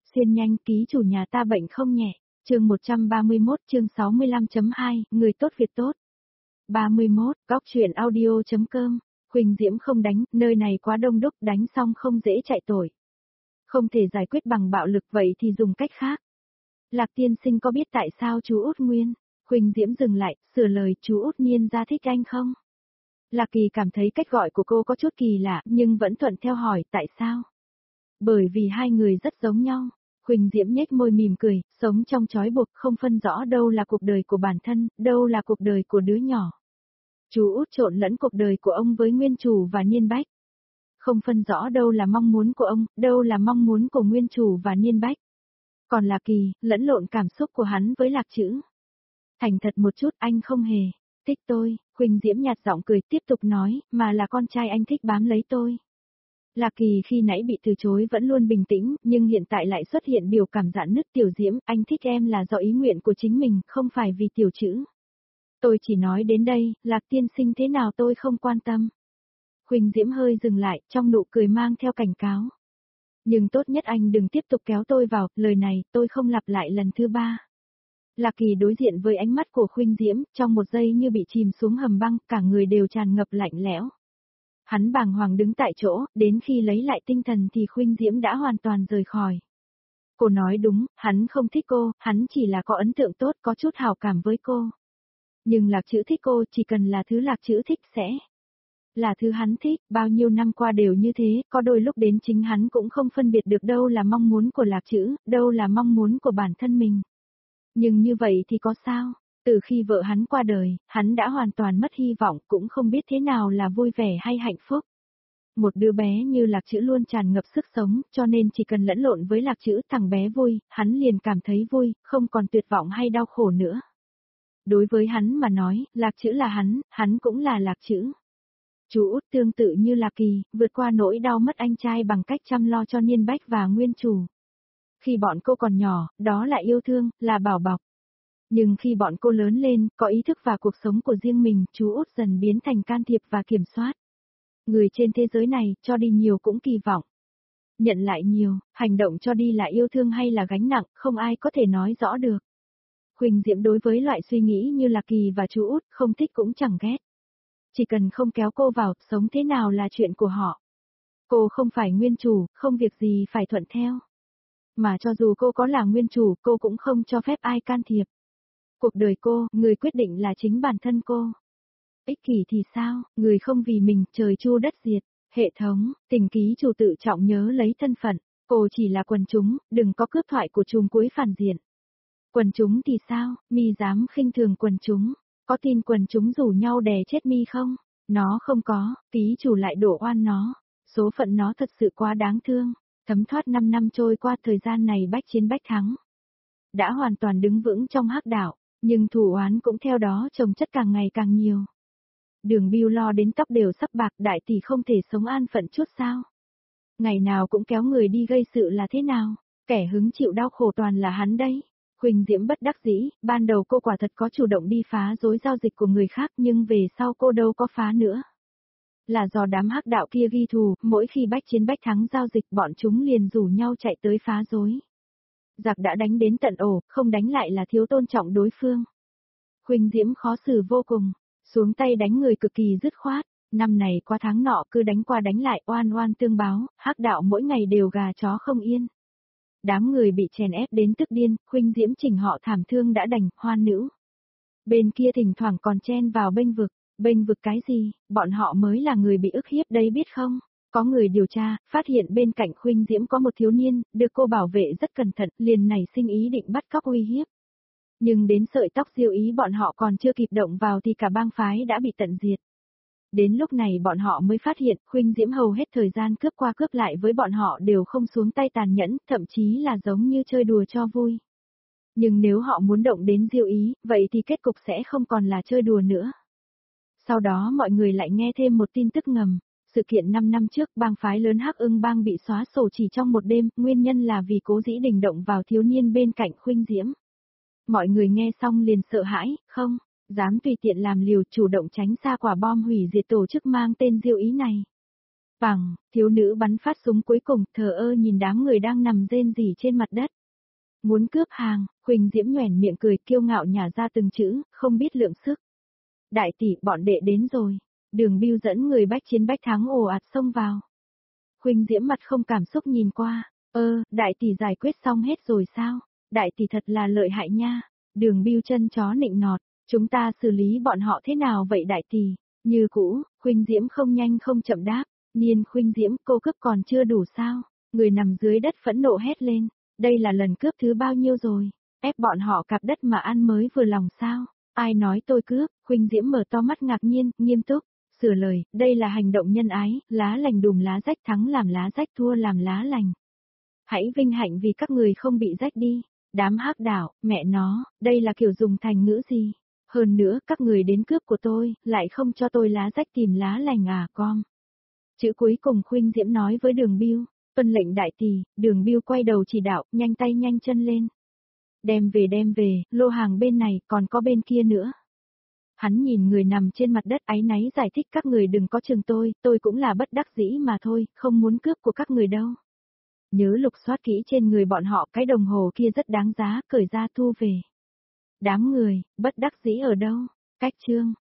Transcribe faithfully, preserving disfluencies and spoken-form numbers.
Xuyên nhanh, ký chủ nhà ta bệnh không nhẹ. Chương một trăm ba mươi mốt, chương sáu mươi lăm chấm hai, người tốt việc tốt. ba mươi mốt, góc truyện audio.com. Huỳnh Diễm không đánh, nơi này quá đông đúc, đánh xong không dễ chạy tội. Không thể giải quyết bằng bạo lực vậy thì dùng cách khác. Lạc tiên sinh có biết tại sao chú Út Nguyên? Huỳnh Diễm dừng lại, sửa lời, chú Út Nhiên ra thích anh không? Lạc Kỳ cảm thấy cách gọi của cô có chút kỳ lạ, nhưng vẫn thuận theo hỏi, tại sao? Bởi vì hai người rất giống nhau. Huỳnh Diễm nhếch môi mỉm cười, sống trong trói buộc, không phân rõ đâu là cuộc đời của bản thân, đâu là cuộc đời của đứa nhỏ. Chú Út trộn lẫn cuộc đời của ông với Nguyên Chủ và Niên Bách. Không phân rõ đâu là mong muốn của ông, đâu là mong muốn của Nguyên Chủ và Niên Bách. Còn Lạc Kỳ, lẫn lộn cảm xúc của hắn với Lạc Trữ. Thành thật một chút, anh không hề thích tôi. Huỳnh Diễm nhạt giọng cười tiếp tục nói, mà là con trai anh thích bám lấy tôi. Lạc Kỳ khi nãy bị từ chối vẫn luôn bình tĩnh, nhưng hiện tại lại xuất hiện biểu cảm giãn nứt. Tiểu Diễm, anh thích em là do ý nguyện của chính mình, không phải vì Tiểu Trữ. Tôi chỉ nói đến đây, Lạc tiên sinh thế nào tôi không quan tâm. Huỳnh Diễm hơi dừng lại, trong nụ cười mang theo cảnh cáo. Nhưng tốt nhất anh đừng tiếp tục kéo tôi vào, lời này, tôi không lặp lại lần thứ ba. Lạc Kỳ đối diện với ánh mắt của Huỳnh Diễm, trong một giây như bị chìm xuống hầm băng, cả người đều tràn ngập lạnh lẽo. Hắn bàng hoàng đứng tại chỗ, đến khi lấy lại tinh thần thì Huỳnh Diễm đã hoàn toàn rời khỏi. Cô nói đúng, hắn không thích cô, hắn chỉ là có ấn tượng tốt, có chút hảo cảm với cô. Nhưng Lạc Trữ thích cô, chỉ cần là thứ Lạc Trữ thích sẽ là thứ hắn thích, bao nhiêu năm qua đều như thế, có đôi lúc đến chính hắn cũng không phân biệt được đâu là mong muốn của Lạc Trữ, đâu là mong muốn của bản thân mình. Nhưng như vậy thì có sao? Từ khi vợ hắn qua đời, hắn đã hoàn toàn mất hy vọng, cũng không biết thế nào là vui vẻ hay hạnh phúc. Một đứa bé như Lạc Trữ luôn tràn ngập sức sống, cho nên chỉ cần lẫn lộn với Lạc Trữ, thằng bé vui, hắn liền cảm thấy vui, không còn tuyệt vọng hay đau khổ nữa. Đối với hắn mà nói, Lạc Trữ là hắn, hắn cũng là Lạc Trữ. Chú Út tương tự như Lạc Kỳ, vượt qua nỗi đau mất anh trai bằng cách chăm lo cho Niên Bách và Nguyên Chủ. Khi bọn cô còn nhỏ, đó là yêu thương, là bảo bọc. Nhưng khi bọn cô lớn lên, có ý thức và cuộc sống của riêng mình, chú Út dần biến thành can thiệp và kiểm soát. Người trên thế giới này, cho đi nhiều cũng kỳ vọng. Nhận lại nhiều, hành động cho đi là yêu thương hay là gánh nặng, không ai có thể nói rõ được. Huỳnh Diễm đối với loại suy nghĩ như Lạc Kỳ và chú Út, không thích cũng chẳng ghét. Chỉ cần không kéo cô vào, sống thế nào là chuyện của họ. Cô không phải Nguyên Chủ, không việc gì phải thuận theo. Mà cho dù cô có là Nguyên Chủ, cô cũng không cho phép ai can thiệp. Cuộc đời cô, người quyết định là chính bản thân cô. Ích kỷ thì sao, người không vì mình, trời chu đất diệt. Hệ thống, tình ký chủ tự trọng nhớ lấy thân phận. Cô chỉ là quần chúng, đừng có cướp thoại của chùm cuối phản diện. Quần chúng thì sao, mi dám khinh thường quần chúng. Có tin quần chúng rủ nhau đè chết mi không? Nó không có, ký chủ lại đổ oan nó. Số phận nó thật sự quá đáng thương. Thấm thoát năm năm trôi qua, thời gian này bách chiến bách thắng. Đã hoàn toàn đứng vững trong hắc đạo, nhưng thù oán cũng theo đó chồng chất càng ngày càng nhiều. Đường Bưu lo đến tóc đều sắp bạc, đại tỷ không thể sống an phận chút sao? Ngày nào cũng kéo người đi gây sự là thế nào? Kẻ hứng chịu đau khổ toàn là hắn đấy. Huỳnh Diễm bất đắc dĩ, ban đầu cô quả thật có chủ động đi phá rối giao dịch của người khác, nhưng về sau cô đâu có phá nữa. Là do đám hắc đạo kia ghi thù, mỗi khi bách chiến bách thắng giao dịch bọn chúng liền rủ nhau chạy tới phá rối. Giặc đã đánh đến tận ổ, không đánh lại là thiếu tôn trọng đối phương. Huỳnh Diễm khó xử vô cùng, xuống tay đánh người cực kỳ dứt khoát, năm này qua tháng nọ cứ đánh qua đánh lại oan oan tương báo, hắc đạo mỗi ngày đều gà chó không yên. Đám người bị chèn ép đến tức điên, Huỳnh Diễm chỉnh họ thảm thương đã đành, hoan nữ. Bên kia thỉnh thoảng còn chen vào bênh vực, bênh vực cái gì, bọn họ mới là người bị ức hiếp đấy biết không? Có người điều tra, phát hiện bên cạnh Huỳnh Diễm có một thiếu niên, được cô bảo vệ rất cẩn thận, liền nảy sinh ý định bắt cóc uy hiếp. Nhưng đến sợi tóc diêu ý bọn họ còn chưa kịp động vào thì cả bang phái đã bị tận diệt. Đến lúc này bọn họ mới phát hiện, Huỳnh Diễm hầu hết thời gian cướp qua cướp lại với bọn họ đều không xuống tay tàn nhẫn, thậm chí là giống như chơi đùa cho vui. Nhưng nếu họ muốn động đến diêu ý, vậy thì kết cục sẽ không còn là chơi đùa nữa. Sau đó mọi người lại nghe thêm một tin tức ngầm. Sự kiện năm năm trước bang phái lớn Hắc Ưng bang bị xóa sổ chỉ trong một đêm, nguyên nhân là vì Cố Dĩ Đình động vào thiếu niên bên cạnh Huỳnh Diễm. Mọi người nghe xong liền sợ hãi, không dám tùy tiện làm liều, chủ động tránh xa quả bom hủy diệt tổ chức mang tên diêu ý này. Phẳng, thiếu nữ bắn phát súng cuối cùng, thờ ơ nhìn đám người đang nằm rên rỉ trên mặt đất. Muốn cướp hàng, Huỳnh Diễm nhoẻn miệng cười kiêu ngạo nhả ra từng chữ, không biết lượng sức. Đại tỷ, bọn đệ đến rồi. Đường Bưu dẫn người bách chiến bách thắng ồ ạt xông vào. Huỳnh Diễm mặt không cảm xúc nhìn qua, ơ, đại tỷ giải quyết xong hết rồi sao? Đại tỷ thật là lợi hại nha. Đường Bưu chân chó nịnh nọt, chúng ta xử lý bọn họ thế nào vậy đại tỷ? Như cũ, Huỳnh Diễm không nhanh không chậm đáp, Niên Huỳnh Diễm, cô cướp còn chưa đủ sao? Người nằm dưới đất phẫn nộ hét lên, đây là lần cướp thứ bao nhiêu rồi? Ép bọn họ cạp đất mà ăn mới vừa lòng sao? Ai nói tôi cướp? Huỳnh Diễm mở to mắt ngạc nhiên, nghiêm túc, sửa lời, đây là hành động nhân ái, lá lành đùm lá rách, thắng làm lá rách, thua làm lá lành. Hãy vinh hạnh vì các người không bị rách đi. Đám hắc đảo, mẹ nó, đây là kiểu dùng thành ngữ gì? Hơn nữa, các người đến cướp của tôi, lại không cho tôi lá rách tìm lá lành à con. Chữ cuối cùng Huỳnh Diễm nói với Đường Bưu, tuân lệnh đại tỷ. Đường Bưu quay đầu chỉ đạo, nhanh tay nhanh chân lên. Đem về đem về, lô hàng bên này, còn có bên kia nữa. Hắn nhìn người nằm trên mặt đất áy náy giải thích, các người đừng có chừng tôi, tôi cũng là bất đắc dĩ mà thôi, không muốn cướp của các người đâu. Nhớ lục soát kỹ trên người bọn họ, cái đồng hồ kia rất đáng giá, cởi ra thu về. Đám người, bất đắc dĩ ở đâu? Cách chương.